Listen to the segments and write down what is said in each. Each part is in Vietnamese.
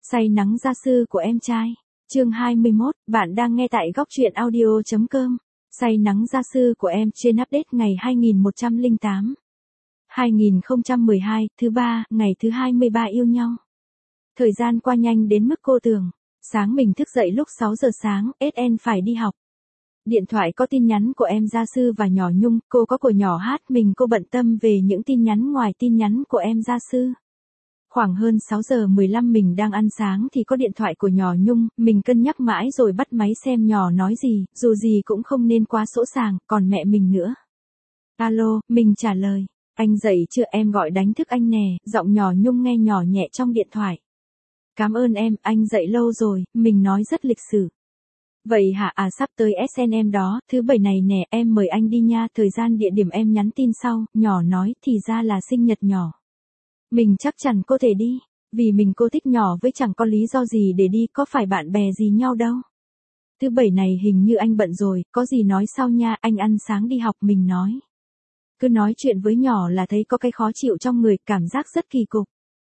Say nắng gia sư của em trai. Chương 21, bạn đang nghe tại góc truyện audio.com. Say nắng gia sư của em trên update ngày 2108. 2012, thứ ba, ngày thứ 23 yêu nhau. Thời gian qua nhanh đến mức cô tưởng. Sáng mình thức dậy lúc 6 giờ sáng, SN phải đi học. Điện thoại có tin nhắn của em gia sư và nhỏ Nhung, cô có của nhỏ Hát, cô bận tâm về những tin nhắn ngoài tin nhắn của em gia sư. Khoảng hơn 6 giờ 15 mình đang ăn sáng thì có điện thoại của nhỏ Nhung, mình cân nhắc mãi rồi bắt máy xem nhỏ nói gì, dù gì cũng không nên quá sỗ sàng, còn mẹ mình nữa. Alo, mình trả lời, anh dậy chưa, em gọi đánh thức anh nè, giọng nhỏ Nhung nghe nhỏ nhẹ trong điện thoại. Cảm ơn em, anh dậy lâu rồi, mình nói rất lịch sự. Vậy hả, sắp tới SN em đó, thứ bảy này nè, em mời anh đi nha, thời gian địa điểm em nhắn tin sau, nhỏ nói, thì ra là sinh nhật nhỏ. Mình chắc chắn cô thể đi, vì cô thích nhỏ với chẳng có lý do gì để đi, có phải bạn bè gì nhau đâu. Thứ bảy này hình như anh bận rồi, có gì nói sau nha, anh ăn sáng đi học, mình nói. Cứ nói chuyện với nhỏ là thấy có cái khó chịu trong người, cảm giác rất kỳ cục.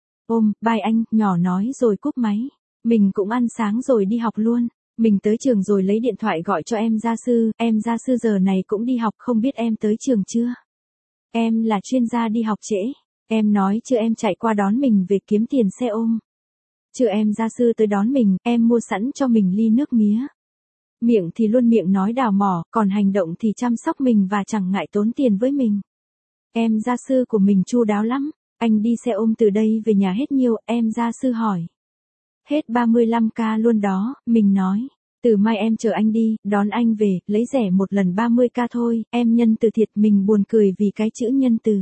Bye anh, nhỏ nói rồi cúp máy. Mình cũng ăn sáng rồi đi học luôn. Mình tới trường rồi lấy điện thoại gọi cho em gia sư giờ này cũng đi học, không biết em tới trường chưa? Em là chuyên gia đi học trễ. Em nói chưa, em chạy qua đón mình về kiếm tiền xe ôm. Chưa, em gia sư tới đón mình, em mua sẵn cho mình ly nước mía. Miệng thì luôn miệng nói đào mỏ, còn hành động thì chăm sóc mình và chẳng ngại tốn tiền với mình. Em gia sư của mình chu đáo lắm. Anh đi xe ôm từ đây về nhà hết nhiêu, em gia sư hỏi. Hết 35k luôn đó, mình nói. Từ mai em chờ anh đi, đón anh về, lấy rẻ một lần 30k thôi, em nhân từ thiệt, mình buồn cười vì cái chữ nhân từ.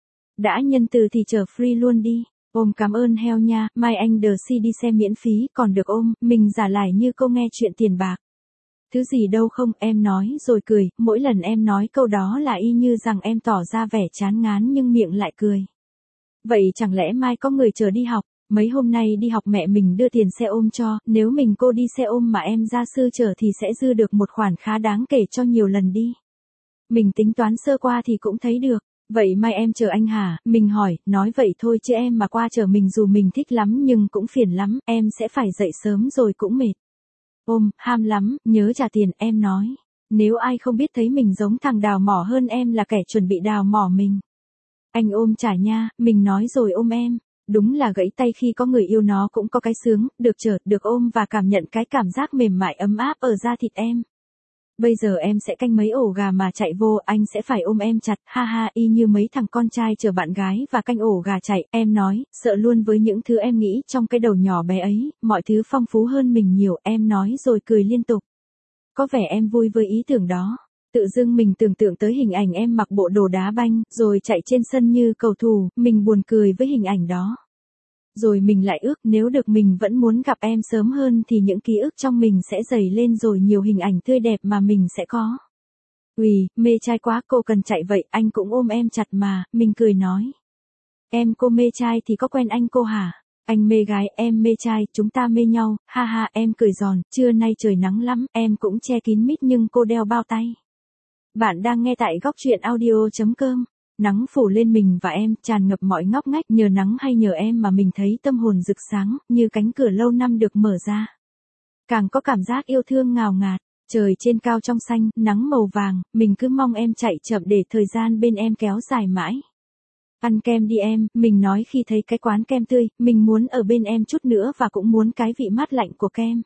Đã nhân từ thì chờ free luôn đi. Cảm ơn heo nha, mai anh đờ si đi xe miễn phí, còn được mình giả lại như cô nghe chuyện tiền bạc. Thứ gì đâu không, em nói rồi cười, mỗi lần em nói câu đó là y như rằng em tỏ ra vẻ chán ngán nhưng miệng lại cười. Vậy chẳng lẽ mai có người chờ đi học? Mấy hôm nay đi học mẹ mình đưa tiền xe ôm cho, nếu cô đi xe ôm mà em gia sư chở thì sẽ dư được một khoản khá đáng kể cho nhiều lần đi. Mình tính toán sơ qua thì cũng thấy được. Vậy mai em chờ anh hả? Mình hỏi, nói vậy thôi chứ em mà qua chờ mình dù mình thích lắm nhưng cũng phiền lắm, em sẽ phải dậy sớm rồi cũng mệt. Ham lắm, nhớ trả tiền, em nói. Nếu ai không biết thấy mình giống thằng đào mỏ hơn em là kẻ chuẩn bị đào mỏ mình. Anh trả nha, mình nói rồi em. Đúng là gãy tay khi có người yêu, nó cũng có cái sướng, được chở, được ôm và cảm nhận cái cảm giác mềm mại ấm áp ở da thịt em. Bây giờ em sẽ canh mấy ổ gà mà chạy vô, anh sẽ phải ôm em chặt, ha ha, y như mấy thằng con trai chở bạn gái và canh ổ gà chạy, em nói, sợ luôn với những thứ em nghĩ trong cái đầu nhỏ bé ấy, mọi thứ phong phú hơn mình nhiều, em nói rồi cười liên tục. Có vẻ em vui với ý tưởng đó. Tự dưng mình tưởng tượng tới hình ảnh em mặc bộ đồ đá banh, rồi chạy trên sân như cầu thủ, mình buồn cười với hình ảnh đó. Rồi mình lại ước nếu được mình vẫn muốn gặp em sớm hơn thì những ký ức trong mình sẽ dày lên rồi nhiều hình ảnh tươi đẹp mà mình sẽ có. Mê trai quá, cô cần chạy vậy, anh cũng ôm em chặt mà, mình cười nói. Cô mê trai thì có quen anh cô hả? Anh mê gái, em mê trai, chúng ta mê nhau, ha ha, em cười giòn, trưa nay trời nắng lắm, em cũng che kín mít nhưng cô đeo bao tay. Bạn đang nghe tại góc truyện audio.com. Nắng phủ lên mình và em, tràn ngập mọi ngóc ngách, nhờ nắng hay nhờ em mà mình thấy tâm hồn rực sáng, như cánh cửa lâu năm được mở ra. Càng có cảm giác yêu thương ngào ngạt, trời trên cao trong xanh, nắng màu vàng, mình cứ mong em chạy chậm để thời gian bên em kéo dài mãi. Ăn kem đi em, mình nói khi thấy cái quán kem tươi, mình muốn ở bên em chút nữa và cũng muốn cái vị mát lạnh của kem.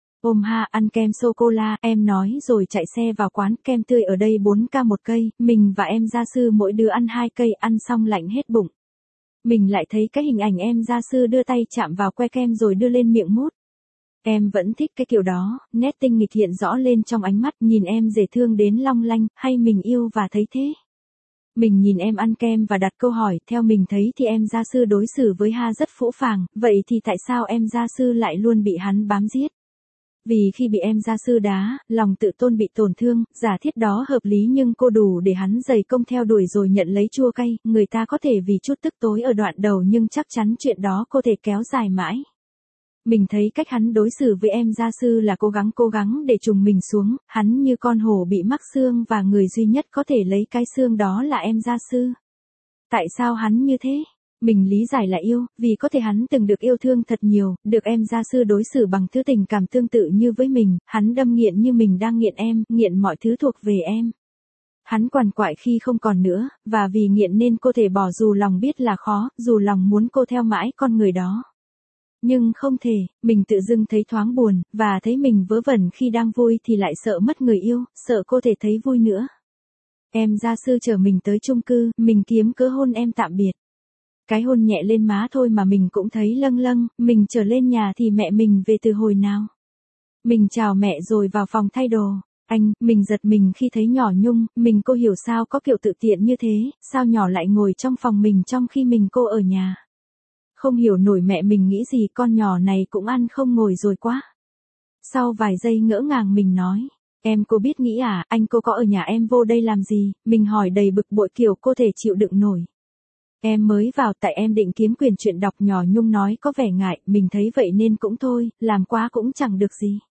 Ăn kem sô-cô-la, em nói rồi chạy xe vào quán kem tươi ở đây 4k một cây, mình và em gia sư mỗi đứa ăn 2 cây, ăn xong lạnh hết bụng. Mình lại thấy cái hình ảnh em gia sư đưa tay chạm vào que kem rồi đưa lên miệng mút. Em vẫn thích cái kiểu đó, nét tinh nghịch hiện rõ lên trong ánh mắt, nhìn em dễ thương đến long lanh, hay mình yêu và thấy thế. Mình nhìn em ăn kem và đặt câu hỏi, theo mình thấy thì em gia sư đối xử với Ha rất phũ phàng, vậy thì tại sao em gia sư lại luôn bị hắn bám giết? Vì khi bị em gia sư đá, lòng tự tôn bị tổn thương, giả thiết đó hợp lý nhưng cô đủ để hắn dày công theo đuổi rồi nhận lấy chua cay, người ta có thể vì chút tức tối ở đoạn đầu nhưng chắc chắn chuyện đó có thể kéo dài mãi. Mình thấy cách hắn đối xử với em gia sư là cố gắng để trùng mình xuống, hắn như con hổ bị mắc xương và người duy nhất có thể lấy cái xương đó là em gia sư. Tại sao hắn như thế? Mình lý giải là yêu, vì có thể hắn từng được yêu thương thật nhiều, được em gia sư đối xử bằng thứ tình cảm tương tự như với mình, hắn đâm nghiện như mình đang nghiện em, nghiện mọi thứ thuộc về em. Hắn quằn quại khi không còn nữa, và vì nghiện nên cô thể bỏ dù lòng biết là khó, dù lòng muốn cô theo mãi con người đó. Nhưng không thể, mình tự dưng thấy thoáng buồn, và thấy mình vớ vẩn khi đang vui thì lại sợ mất người yêu, sợ cô thể thấy vui nữa. Em gia sư chở mình tới chung cư, mình kiếm cớ hôn em tạm biệt. Cái hôn nhẹ lên má thôi mà mình cũng thấy lâng lâng, mình trở lên nhà thì mẹ mình về từ hồi nào. Mình chào mẹ rồi vào phòng thay đồ. Mình giật mình khi thấy nhỏ Nhung, cô hiểu sao có kiểu tự tiện như thế, sao nhỏ lại ngồi trong phòng mình trong khi cô ở nhà. Không hiểu nổi mẹ mình nghĩ gì, con nhỏ này cũng ăn không ngồi rồi quá. Sau vài giây ngỡ ngàng mình nói, cô biết nghĩ à, cô có ở nhà em vô đây làm gì, mình hỏi đầy bực bội kiểu cô thể chịu đựng nổi. Em mới vào tại em định kiếm quyền chuyện đọc, nhỏ Nhung nói có vẻ ngại, mình thấy vậy nên cũng thôi, làm quá cũng chẳng được gì.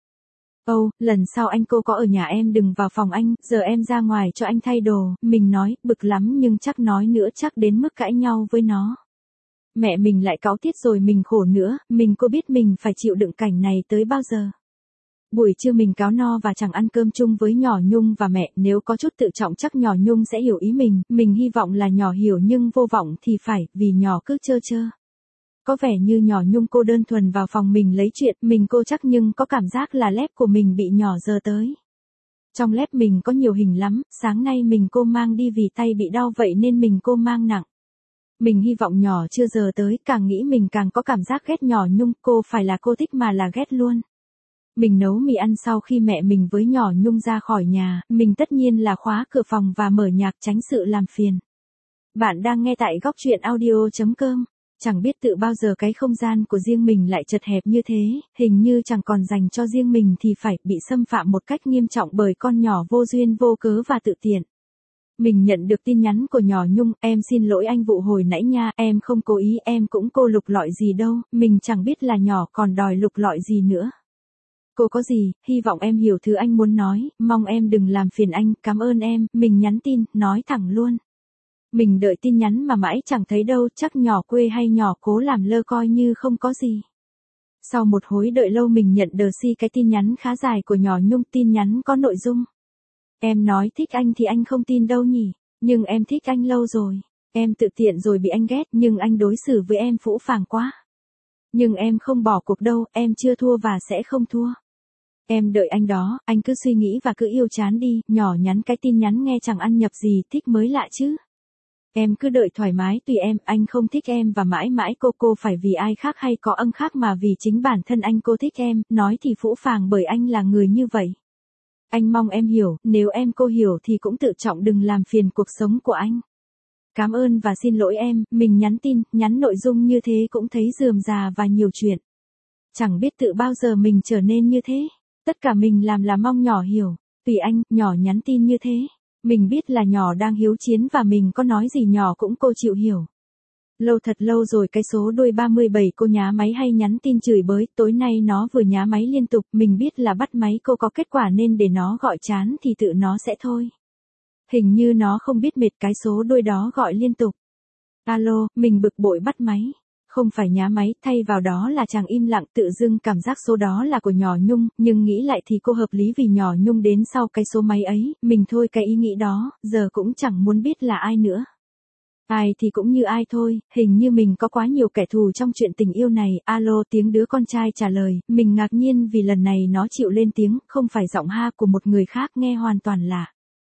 Lần sau cô có ở nhà em đừng vào phòng giờ em ra ngoài cho anh thay đồ, mình nói, bực lắm nhưng chắc nói nữa chắc đến mức cãi nhau với nó. Mẹ mình lại cáu tiết rồi mình khổ nữa, cô biết mình phải chịu đựng cảnh này tới bao giờ. Buổi trưa mình cáo no và chẳng ăn cơm chung với nhỏ Nhung và mẹ, nếu có chút tự trọng chắc nhỏ Nhung sẽ hiểu ý mình hy vọng là nhỏ hiểu nhưng vô vọng thì phải, vì nhỏ cứ trơ trơ. Có vẻ như nhỏ Nhung cô đơn thuần vào phòng mình lấy chuyện, cô chắc nhưng có cảm giác là lép của mình bị nhỏ giờ tới. Trong lép mình có nhiều hình lắm, sáng nay cô mang đi vì tay bị đau vậy nên cô mang nặng. Mình hy vọng nhỏ chưa giờ tới, càng nghĩ mình càng có cảm giác ghét nhỏ Nhung, cô phải là cô thích mà là ghét luôn. Mình nấu mì ăn sau khi mẹ mình với nhỏ Nhung ra khỏi nhà, mình tất nhiên là khóa cửa phòng và mở nhạc tránh sự làm phiền. Bạn đang nghe tại góc truyện audio.com. Chẳng biết tự bao giờ cái không gian của riêng mình lại chật hẹp như thế, hình như chẳng còn dành cho riêng mình thì phải bị xâm phạm một cách nghiêm trọng bởi con nhỏ vô duyên vô cớ và tự tiện. Mình nhận được tin nhắn của nhỏ Nhung, em xin lỗi anh vụ hồi nãy nha, em không cố ý, em cũng cô lục lọi gì đâu, mình chẳng biết là nhỏ còn đòi lục lọi gì nữa. Cô có gì, hy vọng em hiểu thứ anh muốn nói, mong em đừng làm phiền anh, cảm ơn em, mình nhắn tin, nói thẳng luôn. Mình đợi tin nhắn mà mãi chẳng thấy đâu, chắc nhỏ quê hay nhỏ cố làm lơ coi như không có gì. Sau một hồi đợi lâu mình nhận được cái tin nhắn khá dài của nhỏ Nhung, tin nhắn có nội dung. Em nói thích anh thì anh không tin đâu nhỉ, nhưng em thích anh lâu rồi. Em tự tiện rồi bị anh ghét nhưng anh đối xử với em phũ phàng quá. Nhưng em không bỏ cuộc đâu, em chưa thua và sẽ không thua. Em đợi anh đó, anh cứ suy nghĩ và cứ yêu chán đi, nhỏ nhắn cái tin nhắn nghe chẳng ăn nhập gì, thích mới lạ chứ. Em cứ đợi thoải mái tùy em, anh không thích em và mãi mãi cô phải vì ai khác hay có ân khác mà vì chính bản thân anh cô thích em, nói thì phũ phàng bởi anh là người như vậy. Anh mong em hiểu, nếu cô hiểu thì cũng tự trọng đừng làm phiền cuộc sống của anh. Cảm ơn và xin lỗi em, mình nhắn tin, nhắn nội dung như thế cũng thấy rườm rà và nhiều chuyện. Chẳng biết tự bao giờ mình trở nên như thế. Tất cả mình làm là mong nhỏ hiểu, tùy anh, nhỏ nhắn tin như thế. Mình biết là nhỏ đang hiếu chiến và mình có nói gì nhỏ cũng cô chịu hiểu. Thật lâu rồi cái số đuôi 37 cô nhá máy hay nhắn tin chửi bới, tối nay nó vừa nhá máy liên tục, mình biết là bắt máy cô có kết quả nên để nó gọi chán thì tự nó sẽ thôi. Hình như nó không biết mệt cái số đuôi đó gọi liên tục. Alo, mình bực bội bắt máy. Không phải nhá máy, thay vào đó là chàng im lặng, tự dưng cảm giác số đó là của nhỏ Nhung, nhưng nghĩ lại thì cô hợp lý vì nhỏ Nhung đến sau cái số máy ấy, mình thôi cái ý nghĩ đó, giờ cũng chẳng muốn biết là ai nữa. Ai thì cũng như ai thôi, hình như mình có quá nhiều kẻ thù trong chuyện tình yêu này. Alo, tiếng đứa con trai trả lời, mình ngạc nhiên vì lần này nó chịu lên tiếng, không phải giọng ha của một người khác nghe hoàn toàn lạ.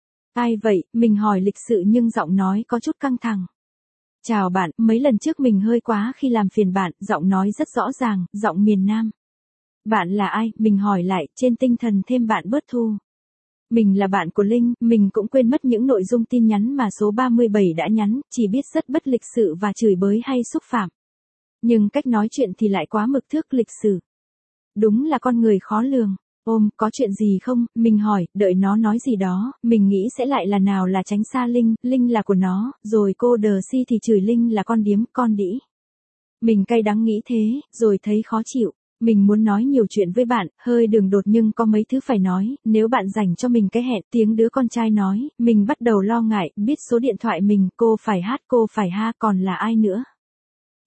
Ai vậy, mình hỏi lịch sự nhưng giọng nói có chút căng thẳng. Chào bạn, mấy lần trước mình hơi quá khi làm phiền bạn, giọng nói rất rõ ràng, giọng miền Nam. Bạn là ai, mình hỏi lại, trên tinh thần thêm bạn bớt thu. Mình là bạn của Linh, mình cũng quên mất những nội dung tin nhắn mà số 37 đã nhắn, chỉ biết rất bất lịch sự và chửi bới hay xúc phạm. Nhưng cách nói chuyện thì lại quá mực thước lịch sự. Đúng là con người khó lường. Có chuyện gì không, mình hỏi, đợi nó nói gì đó, mình nghĩ sẽ lại là nào là tránh xa Linh, Linh là của nó, rồi cô đờ si thì chửi Linh là con điếm, con đĩ. Mình cay đắng nghĩ thế, rồi thấy khó chịu. Mình muốn nói nhiều chuyện với bạn, hơi đường đột nhưng có mấy thứ phải nói, nếu bạn dành cho mình cái hẹn, tiếng đứa con trai nói, mình bắt đầu lo ngại, biết số điện thoại mình, cô phải hát cô phải ha, còn là ai nữa.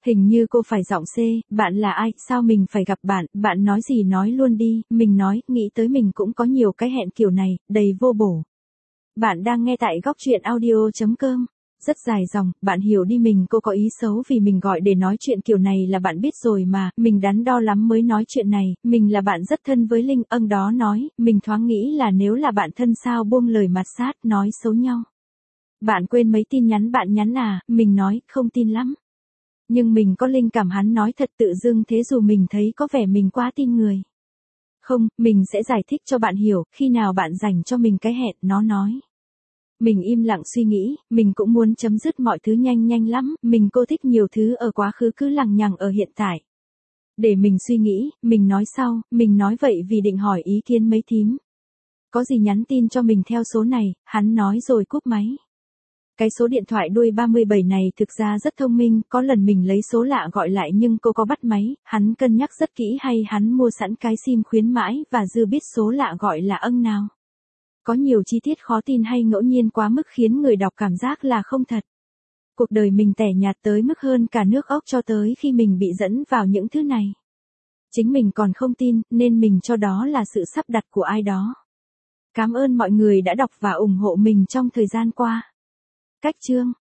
Hình như cô phải giọng C, bạn là ai, sao mình phải gặp bạn nói gì nói luôn đi, mình nói, nghĩ tới mình cũng có nhiều cái hẹn kiểu này, đầy vô bổ. Bạn đang nghe tại góc truyện audio.com. Rất dài dòng, bạn hiểu đi cô có ý xấu vì mình gọi để nói chuyện kiểu này là bạn biết rồi mà, mình đắn đo lắm mới nói chuyện này, mình là bạn rất thân với Linh, đó nói, mình thoáng nghĩ là nếu là bạn thân sao buông lời mặt sát, nói xấu nhau. Bạn quên mấy tin nhắn bạn nhắn à, mình nói, không tin lắm. Nhưng mình có linh cảm hắn nói thật tự dưng thế dù mình thấy có vẻ mình quá tin người. Không, mình sẽ giải thích cho bạn hiểu, khi nào bạn dành cho mình cái hẹn, nó nói. Mình im lặng suy nghĩ, mình cũng muốn chấm dứt mọi thứ nhanh nhanh lắm, cô thích nhiều thứ ở quá khứ cứ lằng nhằng ở hiện tại. Để mình suy nghĩ, mình nói sau, mình nói vậy vì định hỏi ý kiến mấy thím. Có gì nhắn tin cho mình theo số này, hắn nói rồi cúp máy. Cái số điện thoại đuôi 37 này thực ra rất thông minh, có lần mình lấy số lạ gọi lại nhưng cô có bắt máy, hắn cân nhắc rất kỹ hay hắn mua sẵn cái sim khuyến mãi và dư biết số lạ gọi là nào. Có nhiều chi tiết khó tin hay ngẫu nhiên quá mức khiến người đọc cảm giác là không thật. Cuộc đời mình tẻ nhạt tới mức hơn cả nước ốc cho tới khi mình bị dẫn vào những thứ này. Chính mình còn không tin, nên mình cho đó là sự sắp đặt của ai đó. Cảm ơn mọi người đã đọc và ủng hộ mình trong thời gian qua. Cách chương